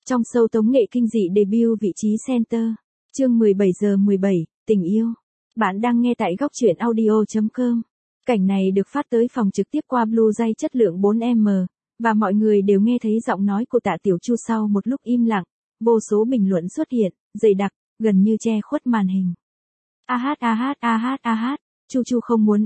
Trong show tống nghệ kinh dị debut vị trí center. Chương 17:17, tình yêu. Bạn đang nghe tại góc truyện audio.com. Cảnh này được phát tới phòng trực tiếp qua Blue Jay chất lượng 4M, và mọi người đều nghe thấy giọng nói của Tạ Tiểu Chu sau một lúc im lặng. Vô số bình luận xuất hiện, dày đặc, gần như che khuất màn hình. Chu Chu không muốn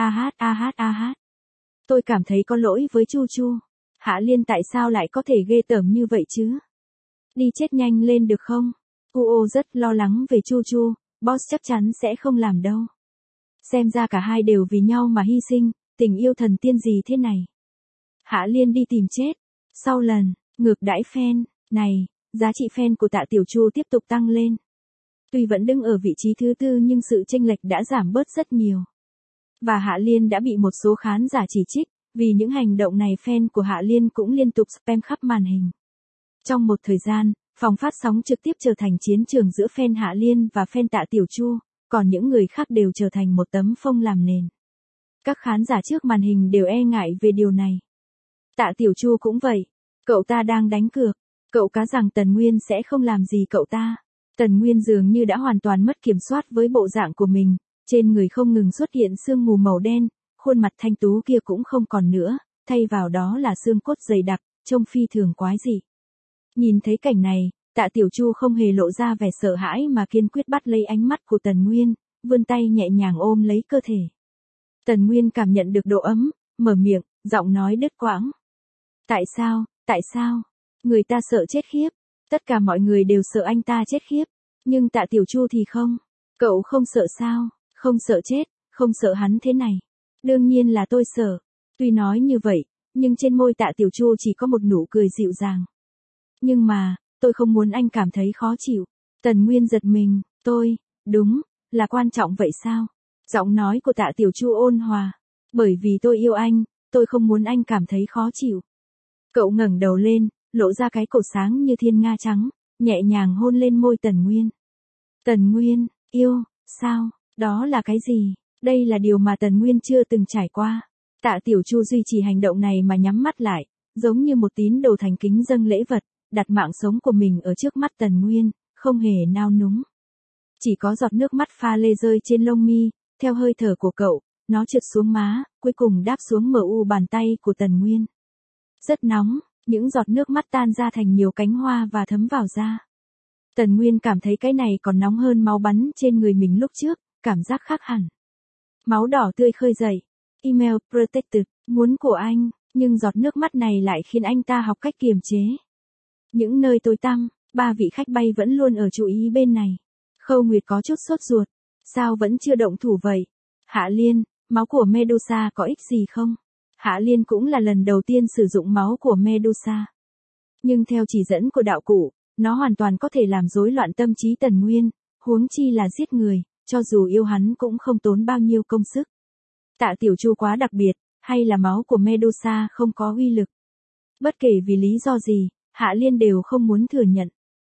Tôi cảm thấy có lỗi với Chu Chu. Hạ Liên tại sao lại có thể ghê tởm như vậy chứ? Đi chết nhanh lên được không? Uo rất lo lắng về Chu Chu, boss chắc chắn sẽ không làm đâu. Xem ra cả hai đều vì nhau mà hy sinh, tình yêu thần tiên gì thế này? Hạ Liên đi tìm chết. Sau lần ngược đãi fan này, giá trị fan của Tạ Tiểu Chu tiếp tục tăng lên. Tuy vẫn đứng ở vị trí thứ tư nhưng sự chênh lệch đã giảm bớt rất nhiều. Và Hạ Liên đã bị một số khán giả chỉ trích, vì những hành động này fan của Hạ Liên cũng liên tục spam khắp màn hình. Trong một thời gian, phòng phát sóng trực tiếp trở thành chiến trường giữa fan Hạ Liên và fan Tạ Tiểu Chu, còn những người khác đều trở thành một tấm phông làm nền. Các khán giả trước màn hình đều e ngại về điều này. Tạ Tiểu Chu cũng vậy, cậu ta đang đánh cược, cậu cá rằng Tần Nguyên sẽ không làm gì cậu ta. Tần Nguyên dường như đã hoàn toàn mất kiểm soát với bộ dạng của mình, trên người không ngừng xuất hiện sương mù màu đen, khuôn mặt thanh tú kia cũng không còn nữa, thay vào đó là xương cốt dày đặc, trông phi thường quái dị. Nhìn thấy cảnh này, Tạ Tiểu Chu không hề lộ ra vẻ sợ hãi mà kiên quyết bắt lấy ánh mắt của Tần Nguyên, vươn tay nhẹ nhàng ôm lấy cơ thể. Tần Nguyên cảm nhận được độ ấm, mở miệng, giọng nói đứt quãng. Tại sao? Người ta sợ chết khiếp. Tất cả mọi người đều sợ anh ta chết khiếp. Nhưng Tạ Tiểu Chu thì không. Cậu không sợ sao? Không sợ chết, không sợ hắn thế này. Đương nhiên là tôi sợ. Tuy nói như vậy, nhưng trên môi Tạ Tiểu Chu chỉ có một nụ cười dịu dàng. Nhưng mà, tôi không muốn anh cảm thấy khó chịu. Tần Nguyên giật mình, đúng, là quan trọng vậy sao? Giọng nói của Tạ Tiểu Chu ôn hòa. Bởi vì tôi yêu anh, tôi không muốn anh cảm thấy khó chịu. Cậu ngẩng đầu lên, lộ ra cái cổ sáng như thiên nga trắng, nhẹ nhàng hôn lên môi Tần Nguyên. Tần Nguyên, yêu, sao, đó là cái gì? Đây là điều mà Tần Nguyên chưa từng trải qua. Tạ Tiểu Chu duy trì hành động này mà nhắm mắt lại, giống như một tín đồ thành kính dâng lễ vật, đặt mạng sống của mình ở trước mắt Tần Nguyên, không hề nao núng. Chỉ có giọt nước mắt pha lê rơi trên lông mi, theo hơi thở của cậu, nó trượt xuống má, cuối cùng đáp xuống mu bàn tay của Tần Nguyên. Rất nóng, những giọt nước mắt tan ra thành nhiều cánh hoa và thấm vào da. Tần Nguyên cảm thấy cái này còn nóng hơn máu bắn trên người mình lúc trước, cảm giác khác hẳn. Máu đỏ tươi khơi dậy. Email protected, muốn của anh, nhưng giọt nước mắt này lại khiến anh ta học cách kiềm chế. Những nơi tối tăm, ba vị khách bay vẫn luôn ở chú ý bên này. Khâu Nguyệt có chút sốt ruột. Sao vẫn chưa động thủ vậy? Hạ Liên, máu của Medusa có ích gì không? Hạ Liên cũng là lần đầu tiên sử dụng máu của Medusa. Nhưng theo chỉ dẫn của đạo cụ, nó hoàn toàn có thể làm rối loạn tâm trí Tần Nguyên, huống chi là giết người, cho dù yêu hắn cũng không tốn bao nhiêu công sức. Tạ Tiểu Chu quá đặc biệt, hay là máu của Medusa không có uy lực? Bất kể vì lý do gì, Hạ Liên đều không muốn thừa nhận.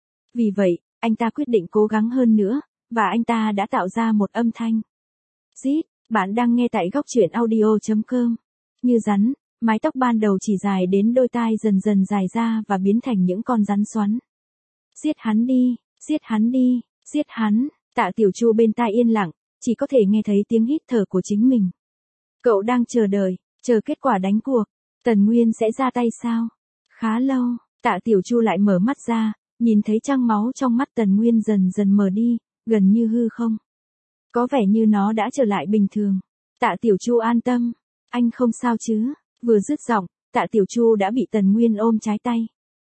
Vì vậy, anh ta quyết định cố gắng hơn nữa, và anh ta đã tạo ra một âm thanh. Zít, bạn đang nghe tại góc truyện audio.com. Như rắn, mái tóc ban đầu chỉ dài đến đôi tai dần dần dài ra và biến thành những con rắn xoắn. Giết hắn đi, giết hắn đi, giết hắn. Tạ Tiểu Chu bên tai yên lặng, chỉ có thể nghe thấy tiếng hít thở của chính mình. Cậu đang chờ đợi, chờ kết quả đánh cuộc. Tần Nguyên sẽ ra tay sao? Khá lâu, Tạ Tiểu Chu lại mở mắt ra, nhìn thấy trăng máu trong mắt Tần Nguyên dần dần mờ đi, gần như hư không. Có vẻ như nó đã trở lại bình thường. Tạ Tiểu Chu an tâm. Anh không sao chứ? Vừa dứt giọng, Tạ Tiểu Chu đã bị Tần Nguyên ôm trái tay.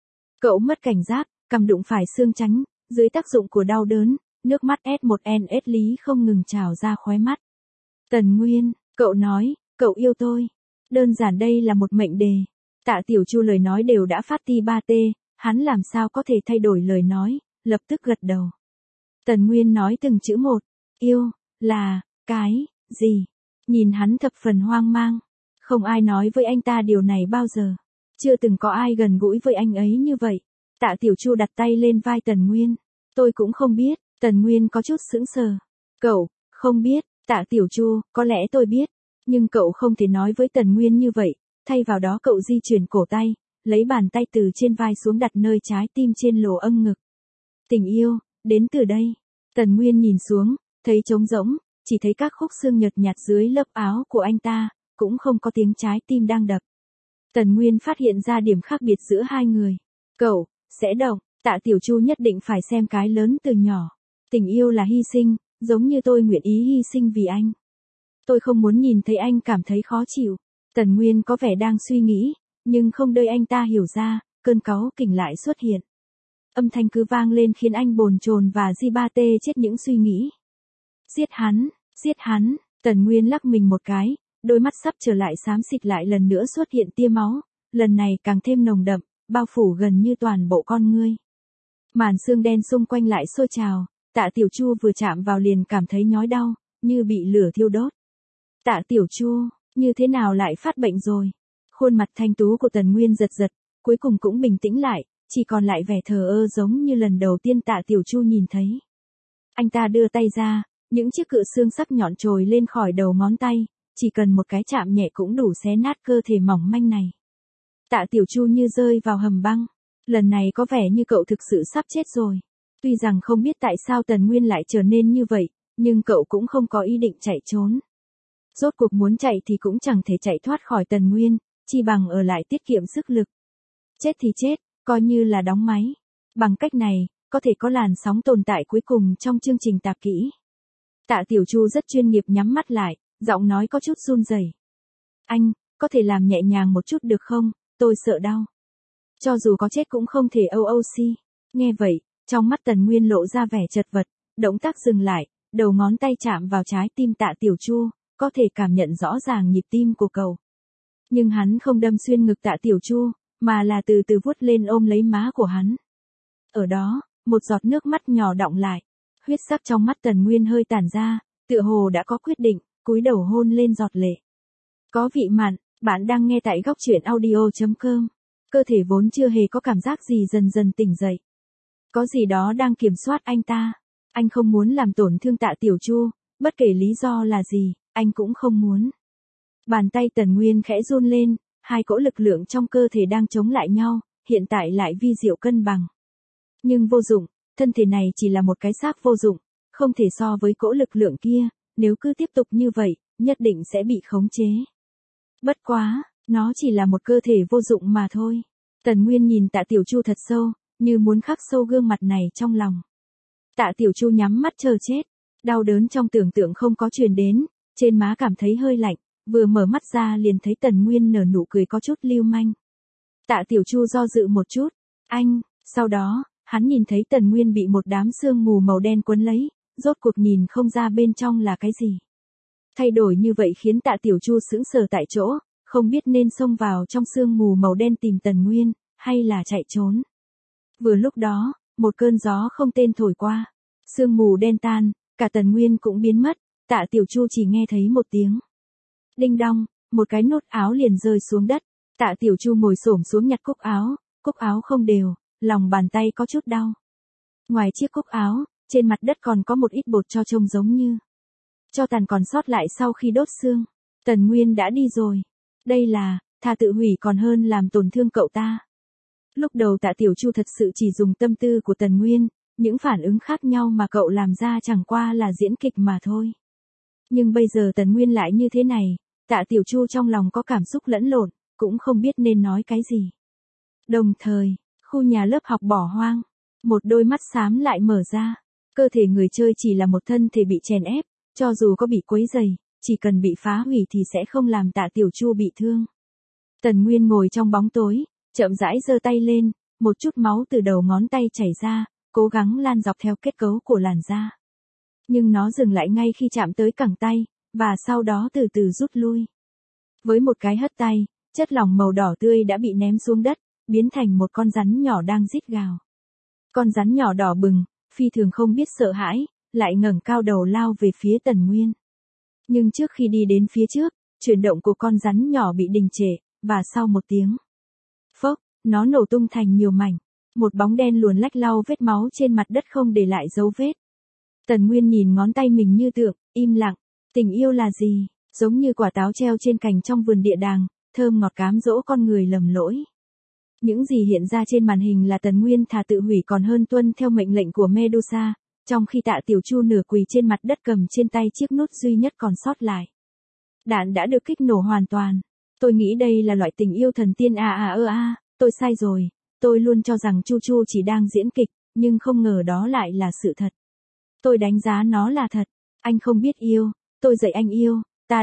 Cậu mất cảnh giác, cầm đụng phải xương trắng, dưới tác dụng của đau đớn, nước mắt S1NS lý không ngừng trào ra khóe mắt. Tần Nguyên, cậu nói, cậu yêu tôi. Đơn giản đây là một mệnh đề. Tạ Tiểu Chu lời nói đều đã phát ti 3T, hắn làm sao có thể thay đổi lời nói, lập tức gật đầu. Tần Nguyên nói từng chữ một, yêu, là, cái, gì? Nhìn hắn thập phần hoang mang. Không ai nói với anh ta điều này bao giờ. Chưa từng có ai gần gũi với anh ấy như vậy. Tạ Tiểu Chu đặt tay lên vai Tần Nguyên. Tôi cũng không biết. Tần Nguyên có chút sững sờ. Cậu, không biết. Tạ Tiểu Chu, có lẽ tôi biết. Nhưng cậu không thể nói với Tần Nguyên như vậy. Thay vào đó cậu di chuyển cổ tay, lấy bàn tay từ trên vai xuống đặt nơi trái tim trên lỗ âm ngực. Tình yêu, đến từ đây. Tần Nguyên nhìn xuống, thấy trống rỗng, chỉ thấy các khúc xương nhợt nhạt dưới lớp áo của anh ta, cũng không có tiếng trái tim đang đập. Tần Nguyên phát hiện ra điểm khác biệt giữa hai người. Cậu, sẽ động, Tạ Tiểu Chu nhất định phải xem cái lớn từ nhỏ. Tình yêu là hy sinh, giống như tôi nguyện ý hy sinh vì anh. Tôi không muốn nhìn thấy anh cảm thấy khó chịu. Tần Nguyên có vẻ đang suy nghĩ, nhưng không đợi anh ta hiểu ra, cơn cáu kỉnh lại xuất hiện. Âm thanh cứ vang lên khiến anh bồn chồn và di ba tê chết những suy nghĩ. Giết hắn, giết hắn, Tần Nguyên lắc mình một cái, đôi mắt sắp trở lại xám xịt lại lần nữa xuất hiện tia máu, lần này càng thêm nồng đậm, bao phủ gần như toàn bộ con ngươi. Màn xương đen xung quanh lại sôi trào, Tạ Tiểu Chu vừa chạm vào liền cảm thấy nhói đau, như bị lửa thiêu đốt. Tạ Tiểu Chu, như thế nào lại phát bệnh rồi? Khuôn mặt thanh tú của Tần Nguyên giật giật, cuối cùng cũng bình tĩnh lại, chỉ còn lại vẻ thờ ơ giống như lần đầu tiên Tạ Tiểu Chu nhìn thấy. Anh ta đưa tay ra, những chiếc cự xương sắc nhọn trồi lên khỏi đầu ngón tay, chỉ cần một cái chạm nhẹ cũng đủ xé nát cơ thể mỏng manh này. Tạ Tiểu Chu như rơi vào hầm băng, lần này có vẻ như cậu thực sự sắp chết rồi. Tuy rằng không biết tại sao Tần Nguyên lại trở nên như vậy, nhưng cậu cũng không có ý định chạy trốn. Rốt cuộc muốn chạy thì cũng chẳng thể chạy thoát khỏi Tần Nguyên, chi bằng ở lại tiết kiệm sức lực. Chết thì chết, coi như là đóng máy. Bằng cách này, có thể có làn sóng tồn tại cuối cùng trong chương trình tạp kỹ. Tạ Tiểu Chu rất chuyên nghiệp nhắm mắt lại, giọng nói có chút run rẩy. Anh, có thể làm nhẹ nhàng một chút được không, tôi sợ đau. Cho dù có chết cũng không thể OOC. Nghe vậy, trong mắt Tần Nguyên lộ ra vẻ chật vật, động tác dừng lại, đầu ngón tay chạm vào trái tim Tạ Tiểu Chu, có thể cảm nhận rõ ràng nhịp tim của cậu. Nhưng hắn không đâm xuyên ngực Tạ Tiểu Chu, mà là từ từ vuốt lên ôm lấy má của hắn. Ở đó, một giọt nước mắt nhỏ đọng lại, huyết sắc trong mắt Tần Nguyên hơi tản ra, tựa hồ đã có quyết định, cúi đầu hôn lên giọt lệ. Có vị mặn, bạn đang nghe tại góc truyện audio.com. Cơ thể vốn chưa hề có cảm giác gì dần dần tỉnh dậy. Có gì đó đang kiểm soát anh ta. Anh không muốn làm tổn thương Tạ Tiểu Chu, bất kể lý do là gì, anh cũng không muốn. Bàn tay Tần Nguyên khẽ run lên, hai cỗ lực lượng trong cơ thể đang chống lại nhau, hiện tại lại vi diệu cân bằng. Nhưng vô dụng, thân thể này chỉ là một cái xác vô dụng, không thể so với cỗ lực lượng kia, nếu cứ tiếp tục như vậy, nhất định sẽ bị khống chế. Bất quá, nó chỉ là một cơ thể vô dụng mà thôi. Tần Nguyên nhìn Tạ Tiểu Chu thật sâu, như muốn khắc sâu gương mặt này trong lòng. Tạ Tiểu Chu nhắm mắt chờ chết, đau đớn trong tưởng tượng không có truyền đến, trên má cảm thấy hơi lạnh, vừa mở mắt ra liền thấy Tần Nguyên nở nụ cười có chút lưu manh. Tạ Tiểu Chu do dự một chút, anh, sau đó, hắn nhìn thấy Tần Nguyên bị một đám sương mù màu đen quấn lấy, rốt cuộc nhìn không ra bên trong là cái gì. Thay đổi như vậy khiến Tạ Tiểu Chu sững sờ tại chỗ, không biết nên xông vào trong sương mù màu đen tìm Tần Nguyên, hay là chạy trốn. Vừa lúc đó, một cơn gió không tên thổi qua, sương mù đen tan, cả Tần Nguyên cũng biến mất, Tạ Tiểu Chu chỉ nghe thấy một tiếng. Đinh đong, một cái nút áo liền rơi xuống đất, Tạ Tiểu Chu ngồi xổm xuống nhặt cúc áo không đều, lòng bàn tay có chút đau. Ngoài chiếc cúc áo, trên mặt đất còn có một ít bột tro trông giống như tro tàn còn sót lại sau khi đốt xương. Tần Nguyên đã đi rồi. Đây là, thà tự hủy còn hơn làm tổn thương cậu ta. Lúc đầu Tạ Tiểu Chu thật sự chỉ dùng tâm tư của Tần Nguyên, những phản ứng khác nhau mà cậu làm ra chẳng qua là diễn kịch mà thôi. Nhưng bây giờ Tần Nguyên lại như thế này, Tạ Tiểu Chu trong lòng có cảm xúc lẫn lộn, cũng không biết nên nói cái gì. Đồng thời, khu nhà lớp học bỏ hoang, một đôi mắt xám lại mở ra, cơ thể người chơi chỉ là một thân thể bị chèn ép, cho dù có bị quấy rầy, chỉ cần bị phá hủy thì sẽ không làm Tạ Tiểu Chu bị thương. Tần Nguyên ngồi trong bóng tối, chậm rãi giơ tay lên, một chút máu từ đầu ngón tay chảy ra, cố gắng lan dọc theo kết cấu của làn da. Nhưng nó dừng lại ngay khi chạm tới cẳng tay, và sau đó từ từ rút lui. Với một cái hất tay, chất lỏng màu đỏ tươi đã bị ném xuống đất, biến thành một con rắn nhỏ đang rít gào. Con rắn nhỏ đỏ bừng, phi thường không biết sợ hãi, lại ngẩng cao đầu lao về phía Tần Nguyên. Nhưng trước khi đi đến phía trước, chuyển động của con rắn nhỏ bị đình trệ, và sau một tiếng phốc, nó nổ tung thành nhiều mảnh. Một bóng đen luồn lách lau vết máu trên mặt đất không để lại dấu vết. Tần Nguyên nhìn ngón tay mình như tượng, im lặng. Tình yêu là gì? Giống như quả táo treo trên cành trong vườn địa đàng, thơm ngọt cám dỗ con người lầm lỗi. Những gì hiện ra trên màn hình là Tần Nguyên thà tự hủy còn hơn tuân theo mệnh lệnh của Medusa, trong khi Tạ Tiểu Chu nửa quỳ trên mặt đất cầm trên tay chiếc nút duy nhất còn sót lại. Đạn đã được kích nổ hoàn toàn. Tôi nghĩ đây là loại tình yêu thần tiên tôi sai rồi, tôi luôn cho rằng Chu Chu chỉ đang diễn kịch, nhưng không ngờ đó lại là sự thật. Tôi đánh giá nó là thật. Anh không biết yêu, tôi dạy anh yêu,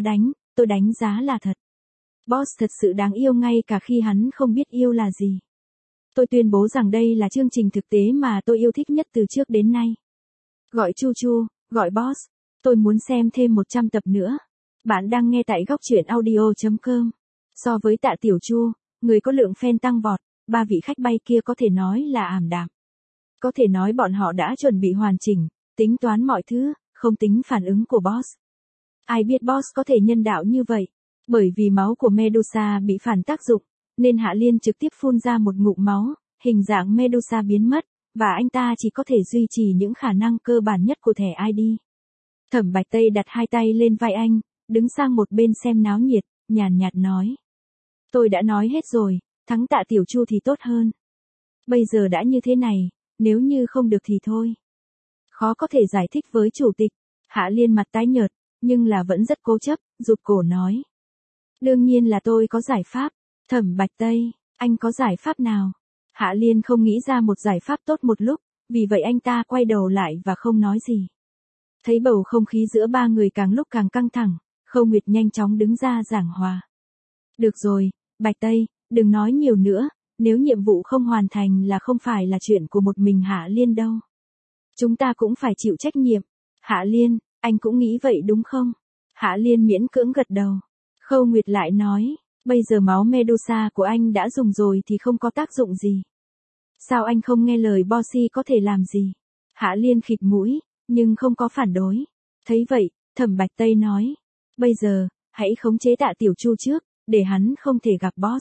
tôi đánh giá là thật. Boss thật sự đáng yêu ngay cả khi hắn không biết yêu là gì. Tôi tuyên bố rằng đây là chương trình thực tế mà tôi yêu thích nhất từ trước đến nay. Gọi Chu Chu, gọi Boss. Tôi muốn xem thêm 100 tập nữa. Bạn đang nghe tại góc truyện audio.com. So với Tạ Tiểu Chu, người có lượng fan tăng vọt, ba vị khách bay kia có thể nói là ảm đạm. Có thể nói bọn họ đã chuẩn bị hoàn chỉnh, tính toán mọi thứ, không tính phản ứng của Boss. Ai biết Boss có thể nhân đạo như vậy? Bởi vì máu của Medusa bị phản tác dụng, nên Hạ Liên trực tiếp phun ra một ngụm máu, hình dạng Medusa biến mất, và anh ta chỉ có thể duy trì những khả năng cơ bản nhất của thẻ ID. Thẩm Bạch Tây đặt hai tay lên vai anh, đứng sang một bên xem náo nhiệt, nhàn nhạt nói. Tôi đã nói hết rồi, thắng Tạ Tiểu Chu thì tốt hơn. Bây giờ đã như thế này, nếu như không được thì thôi. Khó có thể giải thích với chủ tịch. Hạ Liên mặt tái nhợt, nhưng là vẫn rất cố chấp, rụt cổ nói. Đương nhiên là tôi có giải pháp. Thẩm Bạch Tây, anh có giải pháp nào? Hạ Liên không nghĩ ra một giải pháp tốt một lúc, vì vậy anh ta quay đầu lại và không nói gì. Thấy bầu không khí giữa ba người càng lúc càng căng thẳng, Khâu Nguyệt nhanh chóng đứng ra giảng hòa. Được rồi, Bạch Tây, đừng nói nhiều nữa, nếu nhiệm vụ không hoàn thành là không phải là chuyện của một mình Hạ Liên đâu. Chúng ta cũng phải chịu trách nhiệm. Hạ Liên, anh cũng nghĩ vậy đúng không? Hạ Liên miễn cưỡng gật đầu. Khâu Nguyệt lại nói, bây giờ máu Medusa của anh đã dùng rồi thì không có tác dụng gì. Sao anh không nghe lời Bossy có thể làm gì? Hạ Liên khịt mũi, nhưng không có phản đối. Thấy vậy, Thẩm Bạch Tây nói, bây giờ, hãy khống chế Tạ Tiểu Chu trước, để hắn không thể gặp Boss.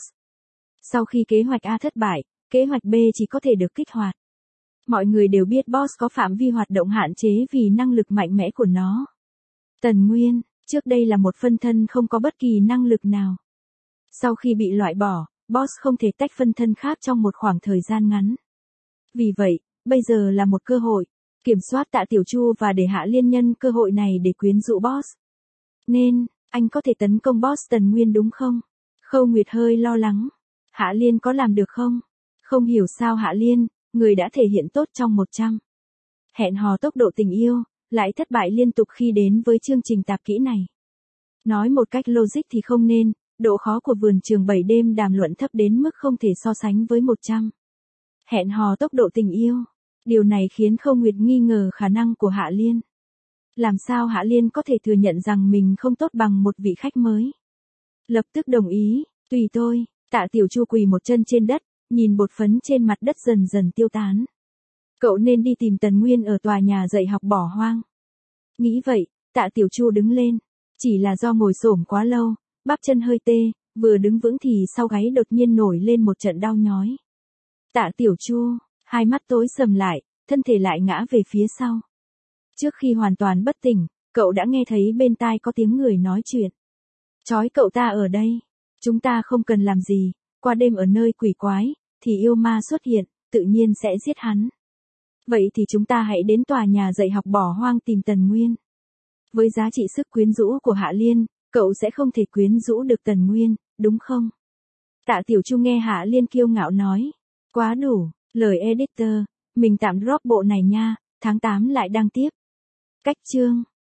Sau khi kế hoạch A thất bại, kế hoạch B chỉ có thể được kích hoạt. Mọi người đều biết Boss có phạm vi hoạt động hạn chế vì năng lực mạnh mẽ của nó. Tần Nguyên, trước đây là một phân thân không có bất kỳ năng lực nào. Sau khi bị loại bỏ, Boss không thể tách phân thân khác trong một khoảng thời gian ngắn. Vì vậy, bây giờ là một cơ hội, kiểm soát Tạ Tiểu Chu và để Hạ Liên nhân cơ hội này để quyến rũ Boss. Nên, anh có thể tấn công Boss Tần Nguyên đúng không? Khâu Nguyệt hơi lo lắng. Hạ Liên có làm được không? Không hiểu sao Hạ Liên, người đã thể hiện tốt trong 100. Hẹn hò tốc độ tình yêu, lại thất bại liên tục khi đến với chương trình tạp kỹ này. Nói một cách logic thì không nên, độ khó của vườn trường 7 đêm đàm luận thấp đến mức không thể so sánh với 100. Hẹn hò tốc độ tình yêu. Điều này khiến Khâu Nguyệt nghi ngờ khả năng của Hạ Liên. Làm sao Hạ Liên có thể thừa nhận rằng mình không tốt bằng một vị khách mới? Lập tức đồng ý, tùy tôi. Tạ Tiểu Chu quỳ một chân trên đất, nhìn bột phấn trên mặt đất dần dần tiêu tán. Cậu nên đi tìm Tần Nguyên ở tòa nhà dạy học bỏ hoang. Nghĩ vậy, Tạ Tiểu Chu đứng lên. Chỉ là do ngồi xổm quá lâu, bắp chân hơi tê, vừa đứng vững thì sau gáy đột nhiên nổi lên một trận đau nhói. Tạ Tiểu Chu, hai mắt tối sầm lại, thân thể lại ngã về phía sau. Trước khi hoàn toàn bất tỉnh, cậu đã nghe thấy bên tai có tiếng người nói chuyện. Trói cậu ta ở đây. Chúng ta không cần làm gì, qua đêm ở nơi quỷ quái, thì yêu ma xuất hiện, tự nhiên sẽ giết hắn. Vậy thì chúng ta hãy đến tòa nhà dạy học bỏ hoang tìm Tần Nguyên. Với giá trị sức quyến rũ của Hạ Liên, cậu sẽ không thể quyến rũ được Tần Nguyên, đúng không? Tạ Tiểu Chu nghe Hạ Liên kiêu ngạo nói. Quá đủ, lời editor, mình tạm drop bộ này nha, tháng 8 lại đăng tiếp. Cách chương.